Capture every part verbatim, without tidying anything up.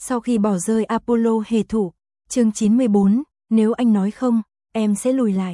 Sau khi bỏ rơi Apollo hề thủ, chương chín mươi bốn, nếu anh nói không, em sẽ lùi lại.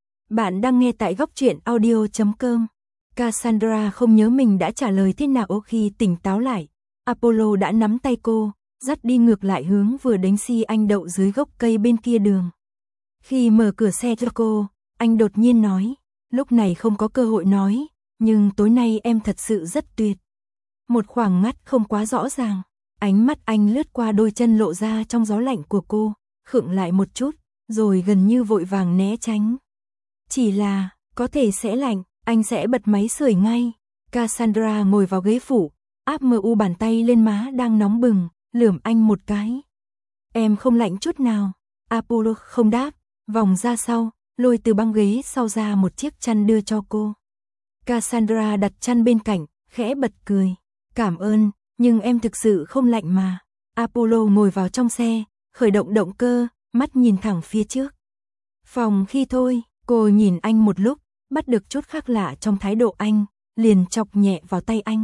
Bạn đang nghe tại góc truyện audio chấm com. Cassandra không nhớ mình đã trả lời thế nào khi tỉnh táo lại. Apollo đã nắm tay cô, dắt đi ngược lại hướng vừa đánh si anh đậu dưới gốc cây bên kia đường. Khi mở cửa xe cho cô, anh đột nhiên nói, lúc này không có cơ hội nói, nhưng tối nay em thật sự rất tuyệt. Một khoảng ngắt không quá rõ ràng, ánh mắt anh lướt qua đôi chân lộ ra trong gió lạnh của cô, khựng lại một chút, rồi gần như vội vàng né tránh. Chỉ là, có thể sẽ lạnh, anh sẽ bật máy sưởi ngay. Cassandra ngồi vào ghế phụ, áp mờ u bàn tay lên má đang nóng bừng, lườm anh một cái. Em không lạnh chút nào. Apollo không đáp, vòng ra sau, lôi từ băng ghế sau ra một chiếc chăn đưa cho cô. Cassandra đặt chăn bên cạnh, khẽ bật cười. Cảm ơn, nhưng em thực sự không lạnh mà. Apollo ngồi vào trong xe, khởi động động cơ, mắt nhìn thẳng phía trước. Phòng khi thôi, cô nhìn anh một lúc, bắt được chút khác lạ trong thái độ anh, liền chọc nhẹ vào tay anh.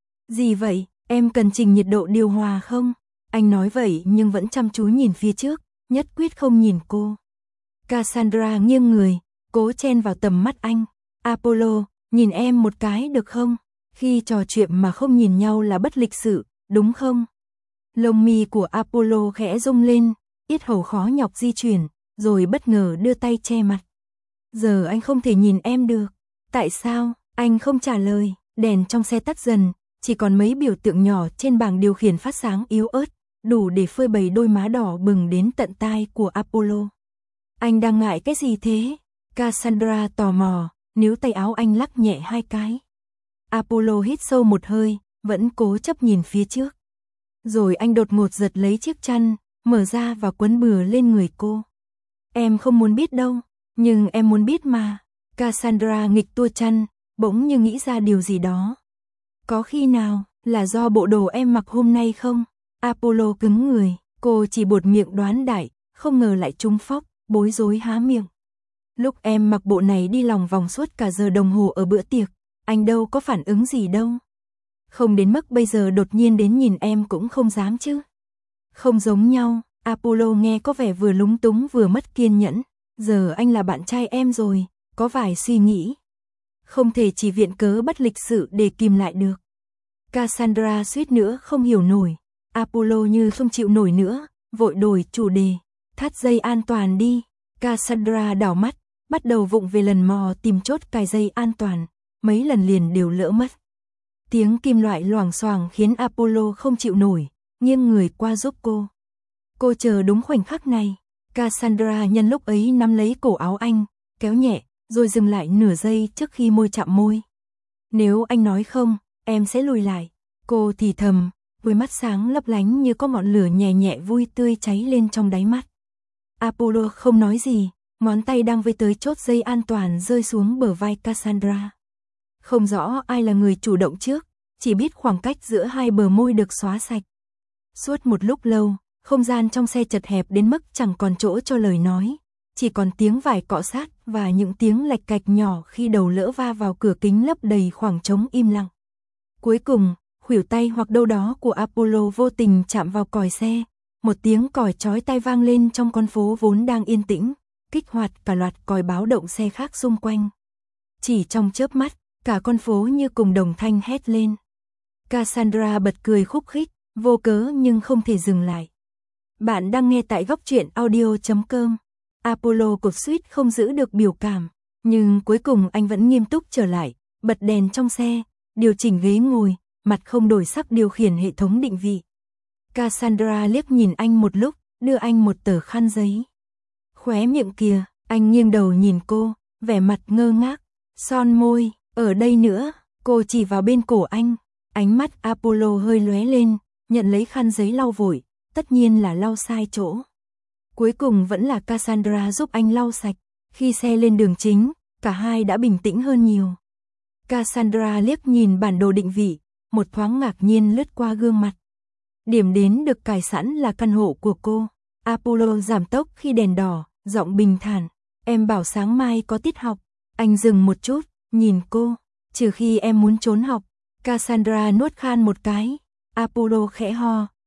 Gì vậy, em cần chỉnh nhiệt độ điều hòa không? Anh nói vậy nhưng vẫn chăm chú nhìn phía trước, nhất quyết không nhìn cô. Cassandra nghiêng người, cố chen vào tầm mắt anh. Apollo, nhìn em một cái được không? Khi trò chuyện mà không nhìn nhau là bất lịch sự, đúng không? Lông mi của Apollo khẽ rung lên, yết hầu khó nhọc di chuyển, rồi bất ngờ đưa tay che mặt. Giờ anh không thể nhìn em được. Tại sao? Anh không trả lời. Đèn trong xe tắt dần, chỉ còn mấy biểu tượng nhỏ trên bảng điều khiển phát sáng yếu ớt, đủ để phơi bày đôi má đỏ bừng đến tận tai của Apollo. Anh đang ngại cái gì thế? Cassandra tò mò, níu tay áo anh lắc nhẹ hai cái. Apollo hít sâu một hơi, vẫn cố chấp nhìn phía trước. Rồi anh đột ngột giật lấy chiếc chăn, mở ra và quấn bừa lên người cô. Em không muốn biết đâu, nhưng em muốn biết mà. Cassandra nghịch tua chăn, bỗng như nghĩ ra điều gì đó. Có khi nào là do bộ đồ em mặc hôm nay không? Apollo cứng người, cô chỉ buột miệng đoán đại, không ngờ lại trúng phóc, bối rối há miệng. Lúc em mặc bộ này đi lòng vòng suốt cả giờ đồng hồ ở bữa tiệc, anh đâu có phản ứng gì đâu. Không đến mức bây giờ đột nhiên đến nhìn em cũng không dám chứ. Không giống nhau, Apollo nghe có vẻ vừa lúng túng vừa mất kiên nhẫn. Giờ anh là bạn trai em rồi, có vài suy nghĩ. Không thể chỉ viện cớ bất lịch sự để kìm lại được. Cassandra suýt nữa không hiểu nổi. Apollo như không chịu nổi nữa, vội đổi chủ đề. Thắt dây an toàn đi. Cassandra đảo mắt, bắt đầu vụng về lần mò tìm chốt cài dây an toàn. Mấy lần liền đều lỡ mất. Tiếng kim loại loảng xoảng khiến Apollo không chịu nổi, nghiêng người qua giúp cô. Cô chờ đúng khoảnh khắc này. Cassandra nhân lúc ấy nắm lấy cổ áo anh, kéo nhẹ, rồi dừng lại nửa giây trước khi môi chạm môi. Nếu anh nói không, em sẽ lùi lại. Cô thì thầm, đôi mắt sáng lấp lánh như có ngọn lửa nhẹ nhẹ vui tươi cháy lên trong đáy mắt. Apollo không nói gì, ngón tay đang với tới chốt dây an toàn rơi xuống bờ vai Cassandra. Không rõ ai là người chủ động trước, chỉ biết khoảng cách giữa hai bờ môi được xóa sạch. Suốt một lúc lâu, không gian trong xe chật hẹp đến mức chẳng còn chỗ cho lời nói, chỉ còn tiếng vải cọ sát và những tiếng lạch cạch nhỏ khi đầu lỡ va vào cửa kính lấp đầy khoảng trống im lặng. Cuối cùng, khuỷu tay hoặc đâu đó của Apollo vô tình chạm vào còi xe, một tiếng còi chói tai vang lên trong con phố vốn đang yên tĩnh, kích hoạt cả loạt còi báo động xe khác xung quanh. Chỉ trong chớp mắt, cả con phố như cùng đồng thanh hét lên. Cassandra bật cười khúc khích, vô cớ nhưng không thể dừng lại. Bạn đang nghe tại góc truyện audio chấm com. Apollo cột suýt không giữ được biểu cảm, nhưng cuối cùng anh vẫn nghiêm túc trở lại, bật đèn trong xe, điều chỉnh ghế ngồi, mặt không đổi sắc điều khiển hệ thống định vị. Cassandra liếc nhìn anh một lúc, đưa anh một tờ khăn giấy. Khóe miệng kìa, anh nghiêng đầu nhìn cô, vẻ mặt ngơ ngác. Son môi, ở đây nữa, cô chỉ vào bên cổ anh. Ánh mắt Apollo hơi lóe lên, nhận lấy khăn giấy lau vội, tất nhiên là lau sai chỗ. Cuối cùng vẫn là Cassandra giúp anh lau sạch. Khi xe lên đường chính, cả hai đã bình tĩnh hơn nhiều. Cassandra liếc nhìn bản đồ định vị, một thoáng ngạc nhiên lướt qua gương mặt. Điểm đến được cài sẵn là căn hộ của cô. Apollo giảm tốc khi đèn đỏ, giọng bình thản. Em bảo sáng mai có tiết học. Anh dừng một chút, nhìn cô. Trừ khi em muốn trốn học. Cassandra nuốt khan một cái. Apollo khẽ ho,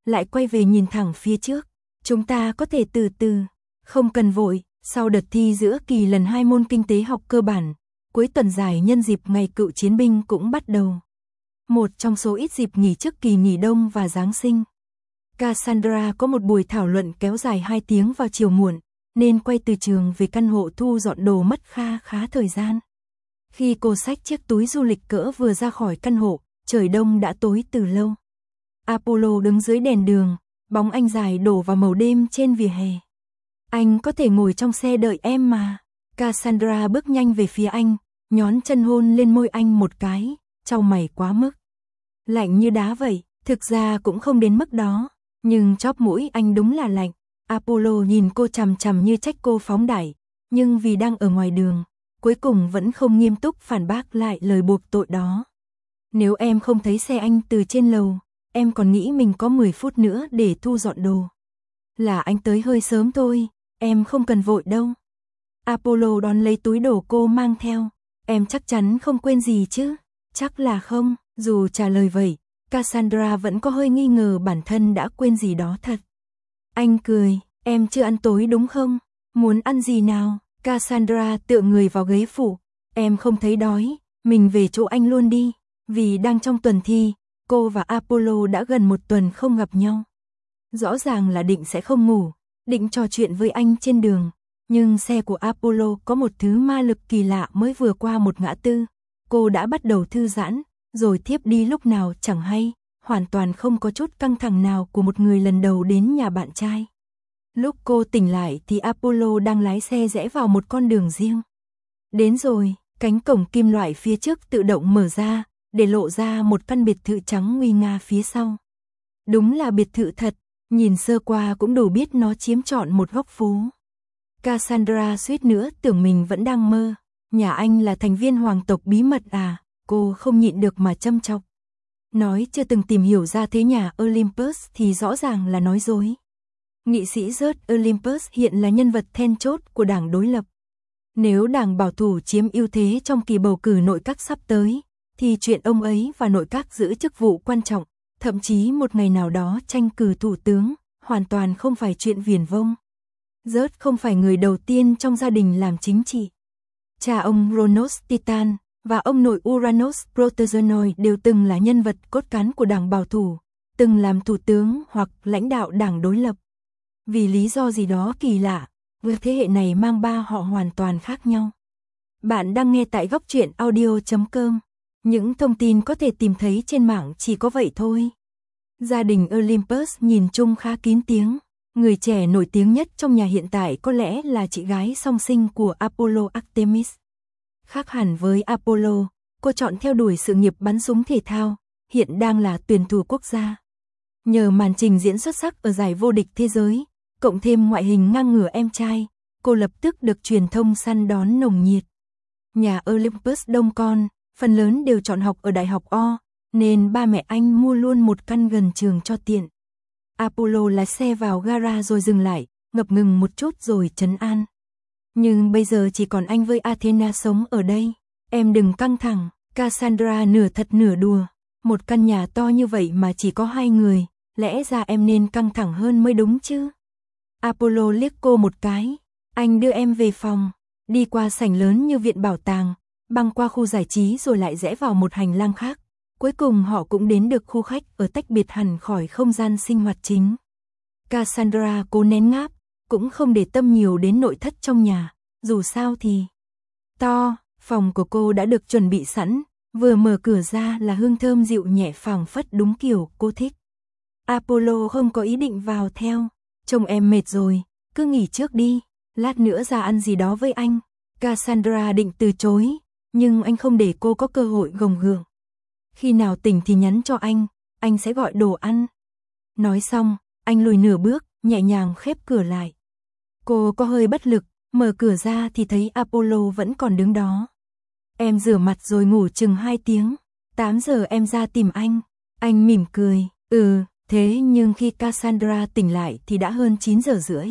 lại quay về nhìn thẳng phía trước. Chúng ta có thể từ từ, không cần vội. Sau đợt thi giữa kỳ lần hai môn kinh tế học cơ bản, cuối tuần dài nhân dịp ngày cựu chiến binh cũng bắt đầu. Một trong số ít dịp nghỉ trước kỳ nghỉ đông và Giáng sinh. Cassandra có một buổi thảo luận kéo dài hai tiếng vào chiều muộn, nên quay từ trường về căn hộ thu dọn đồ mất kha khá thời gian. Khi cô xách chiếc túi du lịch cỡ vừa ra khỏi căn hộ, trời đông đã tối từ lâu. Apollo đứng dưới đèn đường, bóng anh dài đổ vào màu đêm trên vỉa hè. Anh có thể ngồi trong xe đợi em mà. Cassandra bước nhanh về phía anh, nhón chân hôn lên môi anh một cái, chau mày quá mức. Lạnh như đá vậy, thực ra cũng không đến mức đó, nhưng chóp mũi anh đúng là lạnh. Apollo nhìn cô chằm chằm như trách cô phóng đại, nhưng vì đang ở ngoài đường, cuối cùng vẫn không nghiêm túc phản bác lại lời buộc tội đó. Nếu em không thấy xe anh từ trên lầu, em còn nghĩ mình có mười phút nữa để thu dọn đồ. Là anh tới hơi sớm thôi, em không cần vội đâu. Apollo đón lấy túi đồ cô mang theo. Em chắc chắn không quên gì chứ? Chắc là không. Dù trả lời vậy, Cassandra vẫn có hơi nghi ngờ bản thân đã quên gì đó thật. Anh cười, em chưa ăn tối đúng không? Muốn ăn gì nào? Cassandra tựa người vào ghế phụ. Em không thấy đói, mình về chỗ anh luôn đi. Vì đang trong tuần thi, cô và Apollo đã gần một tuần không gặp nhau. Rõ ràng là định sẽ không ngủ, định trò chuyện với anh trên đường. Nhưng xe của Apollo có một thứ ma lực kỳ lạ mới vừa qua một ngã tư. Cô đã bắt đầu thư giãn, rồi thiếp đi lúc nào chẳng hay, hoàn toàn không có chút căng thẳng nào của một người lần đầu đến nhà bạn trai. Lúc cô tỉnh lại thì Apollo đang lái xe rẽ vào một con đường riêng. Đến rồi, cánh cổng kim loại phía trước tự động mở ra, để lộ ra một căn biệt thự trắng nguy nga phía sau. Đúng là biệt thự thật, nhìn sơ qua cũng đủ biết nó chiếm trọn một góc phố. Cassandra suýt nữa tưởng mình vẫn đang mơ. Nhà anh là thành viên hoàng tộc bí mật à? Cô không nhịn được mà châm chọc. Nói chưa từng tìm hiểu ra thế nhà Olympus thì rõ ràng là nói dối. Nghị sĩ George Olympus hiện là nhân vật then chốt của đảng đối lập. Nếu đảng bảo thủ chiếm ưu thế trong kỳ bầu cử nội các sắp tới, thì chuyện ông ấy và nội các giữ chức vụ quan trọng, thậm chí một ngày nào đó tranh cử thủ tướng, hoàn toàn không phải chuyện viển vông. George không phải người đầu tiên trong gia đình làm chính trị. Cha ông Kronos Titan và ông nội Uranus Protozonoid đều từng là nhân vật cốt cán của đảng bảo thủ, từng làm thủ tướng hoặc lãnh đạo đảng đối lập. Vì lý do gì đó kỳ lạ, với thế hệ này mang ba họ hoàn toàn khác nhau. Bạn đang nghe tại góc truyện audio chấm com. Những thông tin có thể tìm thấy trên mạng chỉ có vậy thôi. Gia đình Olympus nhìn chung khá kín tiếng. Người trẻ nổi tiếng nhất trong nhà hiện tại có lẽ là chị gái song sinh của Apollo, Artemis. Khác hẳn với Apollo, cô chọn theo đuổi sự nghiệp bắn súng thể thao, hiện đang là tuyển thủ quốc gia. Nhờ màn trình diễn xuất sắc ở giải vô địch thế giới, cộng thêm ngoại hình ngang ngửa em trai, cô lập tức được truyền thông săn đón nồng nhiệt. Nhà Olympus đông con, phần lớn đều chọn học ở Đại học O, nên ba mẹ anh mua luôn một căn gần trường cho tiện. Apollo lái xe vào gara rồi dừng lại, ngập ngừng một chút rồi trấn an. Nhưng bây giờ chỉ còn anh với Athena sống ở đây. Em đừng căng thẳng, Cassandra nửa thật nửa đùa. Một căn nhà to như vậy mà chỉ có hai người, lẽ ra em nên căng thẳng hơn mới đúng chứ. Apollo liếc cô một cái. Anh đưa em về phòng, đi qua sảnh lớn như viện bảo tàng, băng qua khu giải trí rồi lại rẽ vào một hành lang khác. Cuối cùng họ cũng đến được khu khách ở tách biệt hẳn khỏi không gian sinh hoạt chính. Cassandra cố nén ngáp, cũng không để tâm nhiều đến nội thất trong nhà, dù sao thì to, phòng của cô đã được chuẩn bị sẵn, vừa mở cửa ra là hương thơm dịu nhẹ phảng phất đúng kiểu cô thích. Apollo không có ý định vào theo, trông em mệt rồi, cứ nghỉ trước đi, lát nữa ra ăn gì đó với anh. Cassandra định từ chối, nhưng anh không để cô có cơ hội gồng gượng. Khi nào tỉnh thì nhắn cho anh, anh sẽ gọi đồ ăn. Nói xong, anh lùi nửa bước, nhẹ nhàng khép cửa lại. Cô có hơi bất lực, mở cửa ra thì thấy Apollo vẫn còn đứng đó. Em rửa mặt rồi ngủ chừng hai tiếng, tám giờ em ra tìm anh. Anh mỉm cười, ừ, thế nhưng khi Cassandra tỉnh lại thì đã hơn chín giờ rưỡi.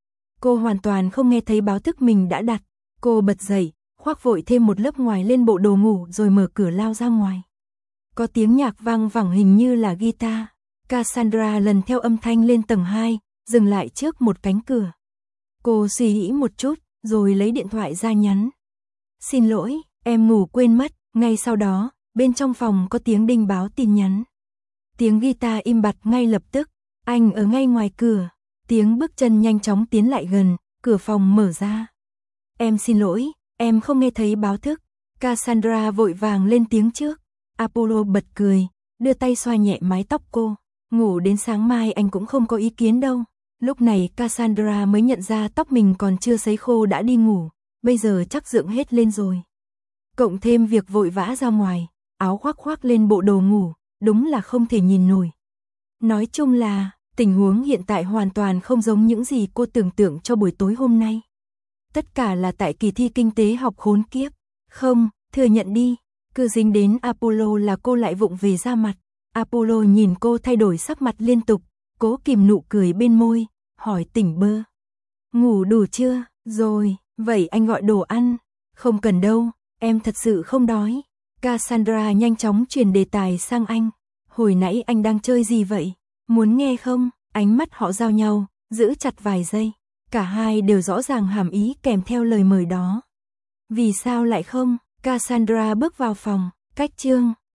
Cô hoàn toàn không nghe thấy báo thức mình đã đặt. Cô bật dậy, khoác vội thêm một lớp ngoài lên bộ đồ ngủ rồi mở cửa lao ra ngoài. Có tiếng nhạc vang vẳng hình như là guitar. Cassandra lần theo âm thanh lên tầng hai, dừng lại trước một cánh cửa. Cô suy nghĩ một chút, rồi lấy điện thoại ra nhắn. Xin lỗi, em ngủ quên mất, ngay sau đó, bên trong phòng có tiếng đinh báo tin nhắn. Tiếng guitar im bặt ngay lập tức, anh ở ngay ngoài cửa, tiếng bước chân nhanh chóng tiến lại gần, cửa phòng mở ra. Em xin lỗi, em không nghe thấy báo thức. Cassandra vội vàng lên tiếng trước. Apollo bật cười, đưa tay xoa nhẹ mái tóc cô. Ngủ đến sáng mai anh cũng không có ý kiến đâu. Lúc này Cassandra mới nhận ra tóc mình còn chưa sấy khô đã đi ngủ, bây giờ chắc dựng hết lên rồi. Cộng thêm việc vội vã ra ngoài, áo khoác khoác lên bộ đồ ngủ, đúng là không thể nhìn nổi. Nói chung là, tình huống hiện tại hoàn toàn không giống những gì cô tưởng tượng cho buổi tối hôm nay. Tất cả là tại kỳ thi kinh tế học khốn kiếp. Không, thừa nhận đi, cứ dính đến Apollo là cô lại vụng về ra mặt. Apollo nhìn cô thay đổi sắc mặt liên tục, cố kìm nụ cười bên môi, hỏi tỉnh bơ. Ngủ đủ chưa? Rồi, vậy anh gọi đồ ăn. Không cần đâu, em thật sự không đói. Cassandra nhanh chóng chuyển đề tài sang anh. Hồi nãy anh đang chơi gì vậy? Muốn nghe không? Ánh mắt họ giao nhau, giữ chặt vài giây. Cả hai đều rõ ràng hàm ý kèm theo lời mời đó. Vì sao lại không? Cassandra bước vào phòng, cách chương.